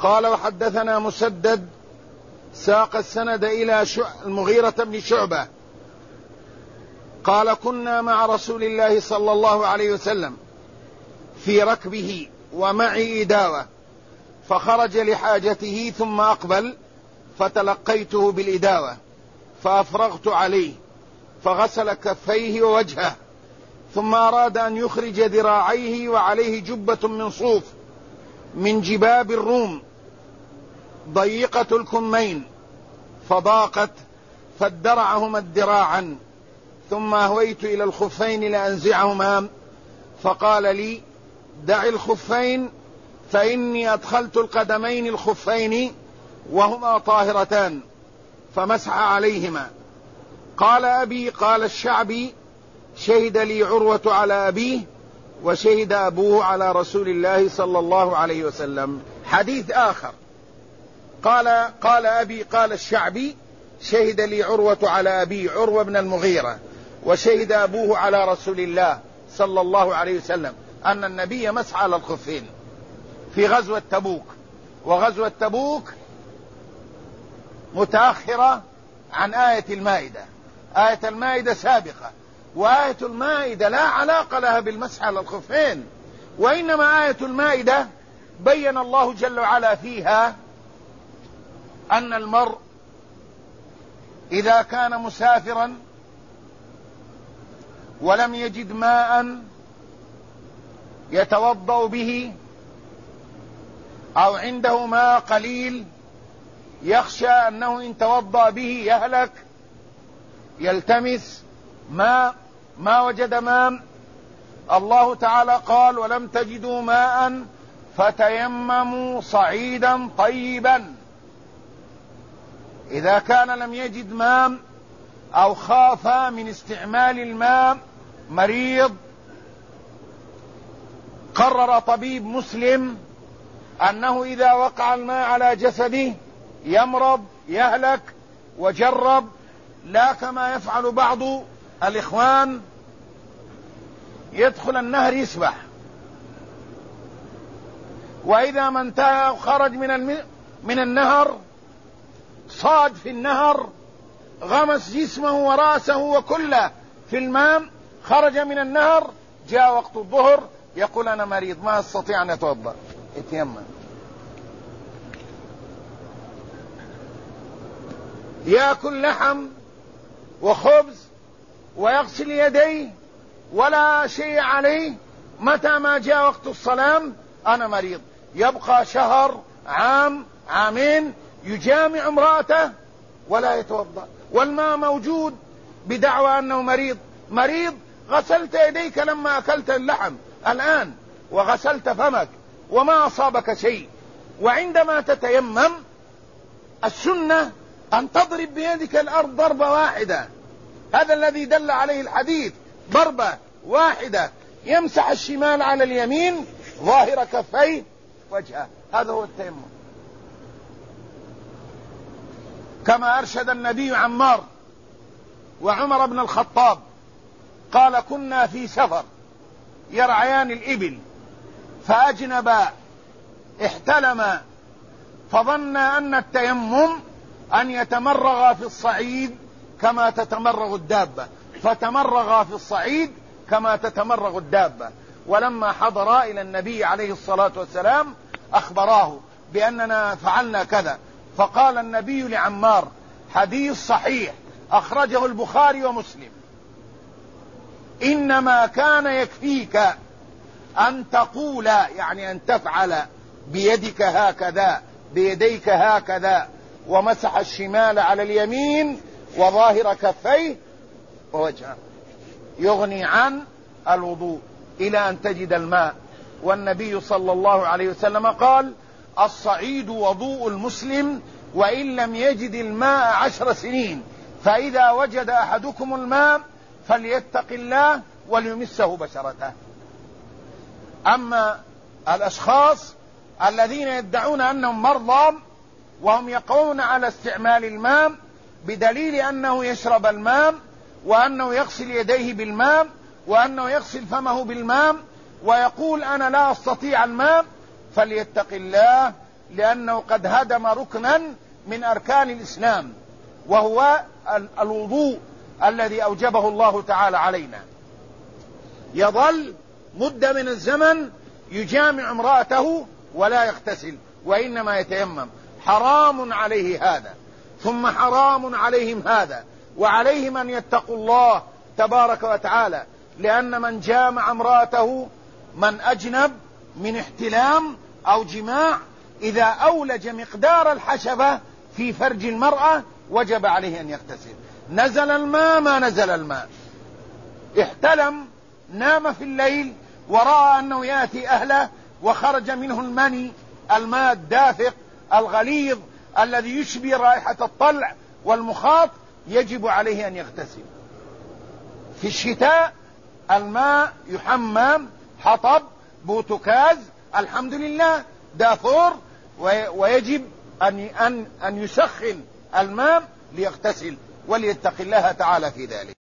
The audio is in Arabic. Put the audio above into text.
قال وحدثنا مسدد ساق السند إلى المغيرة بن شعبة قال كنا مع رسول الله صلى الله عليه وسلم في ركبه ومعي إداوة فخرج لحاجته ثم أقبل فتلقيته بالإداوة فأفرغت عليه فغسل كفيه ووجهه ثم أراد أن يخرج ذراعيه وعليه جبة من صوف من جباب الروم ضيقة الكمين فضاقت فادرعهما الدراعا ثم أهويت إلى الخفين لأنزعهما فقال لي دع الخفين فإني أدخلت القدمين الخفين وهما طاهرتان فمسح عليهما. قال أبي قال الشعبي شهد لي عروة على أبيه وشهد أبوه على رسول الله صلى الله عليه وسلم. حديث آخر قال أبي قال الشعبي شهد لي عروة على أبي عروة بن المغيرة وشهد أبوه على رسول الله صلى الله عليه وسلم أن النبي مسح على الخفين في غزوة تبوك. وغزوة تبوك متأخرة عن آية المائدة. آية المائدة سابقة، وآية المائدة لا علاقة لها بالمسح على الخفين، وإنما آية المائدة بين الله جل وعلا فيها أن المرء إذا كان مسافرا ولم يجد ماء يتوضأ به أو عنده ماء قليل يخشى أنه إن توضأ به يهلك، يلتمس ماء ما وجد ماء. الله تعالى قال ولم تجدوا ماء فتيمموا صعيدا طيبا. إذا كان لم يجد ماء أو خاف من استعمال الماء مريض، قرر طبيب مسلم أنه إذا وقع الماء على جسده يمرض يهلك، وجرب لا كما يفعل بعض الإخوان يدخل النهر يسبح، وإذا ما انتهى وخرج من النهر صاد في النهر غمس جسمه ورأسه وكله في الماء، خرج من النهر جاء وقت الظهر يقول أنا مريض ما أستطيع أن أتوضأ، يتيمم. يأكل لحم وخبز ويغسل يديه ولا شيء عليه، متى ما جاء وقت الصلاة أنا مريض، يبقى شهر عام عامين يجامع امرأته ولا يتوضأ، والماء موجود بدعوى أنه مريض. غسلت يديك لما أكلت اللحم الآن وغسلت فمك وما أصابك شيء، وعندما تتيمم السنة أن تضرب بيدك الأرض ضربة واحدة، هذا الذي دل عليه الحديث، ضربة واحدة، يمسح الشمال على اليمين ظاهر كفيه وجهه، هذا هو التيمم. كما أرشد النبي عمار وعمر بن الخطاب قال كنا في سفر يرعيان الإبل فأجنبا احتلما فظن أن التيمم أن يتمرغ في الصعيد كما تتمرغ الدابة، فتمرغ في الصعيد كما تتمرغ الدابة. ولما حضر إلى النبي عليه الصلاة والسلام أخبراه بأننا فعلنا كذا، فقال النبي لعمار حديث صحيح أخرجه البخاري ومسلم إنما كان يكفيك أن تقول، يعني أن تفعل بيدك هكذا بيديك هكذا، ومسح الشمال على اليمين وظاهر كفيه ووجهه، يغني عن الوضوء إلى أن تجد الماء. والنبي صلى الله عليه وسلم قال الصعيد وضوء المسلم وإن لم يجد الماء 10 سنين، فإذا وجد أحدكم الماء فليتق الله وليمسه بشرته. أما الأشخاص الذين يدعون أنهم مرضى وهم يقوون على استعمال الماء بدليل أنه يشرب الماء وأنه يغسل يديه بالماء وأنه يغسل فمه بالماء ويقول أنا لا أستطيع الماء، فليتق الله لأنه قد هدم ركنا من أركان الإسلام، وهو الوضوء الذي أوجبه الله تعالى علينا. يظل مدة من الزمن يجامع امرأته ولا يغتسل، وإنما يتيمم. حرام عليه هذا، ثم حرام عليهم هذا، وعليهم أن يتقوا الله تبارك وتعالى، لأن من جامع امرأته من أجنب من احتلام أو جماع، إذا أولج مقدار الحشفة في فرج المرأة وجب عليه أن يغتسل. نزل الماء ما نزل الماء، احتلم، نام في الليل ورأى أنه يأتي أهله وخرج منه المني، الماء الدافق الغليظ الذي يشبه رائحة الطلع والمخاط، يجب عليه أن يغتسل. في الشتاء الماء يحمم، حطب، بوتكاز، الحمد لله، دافور، ويجب أن يسخن الماء ليغتسل وليتق الله تعالى في ذلك.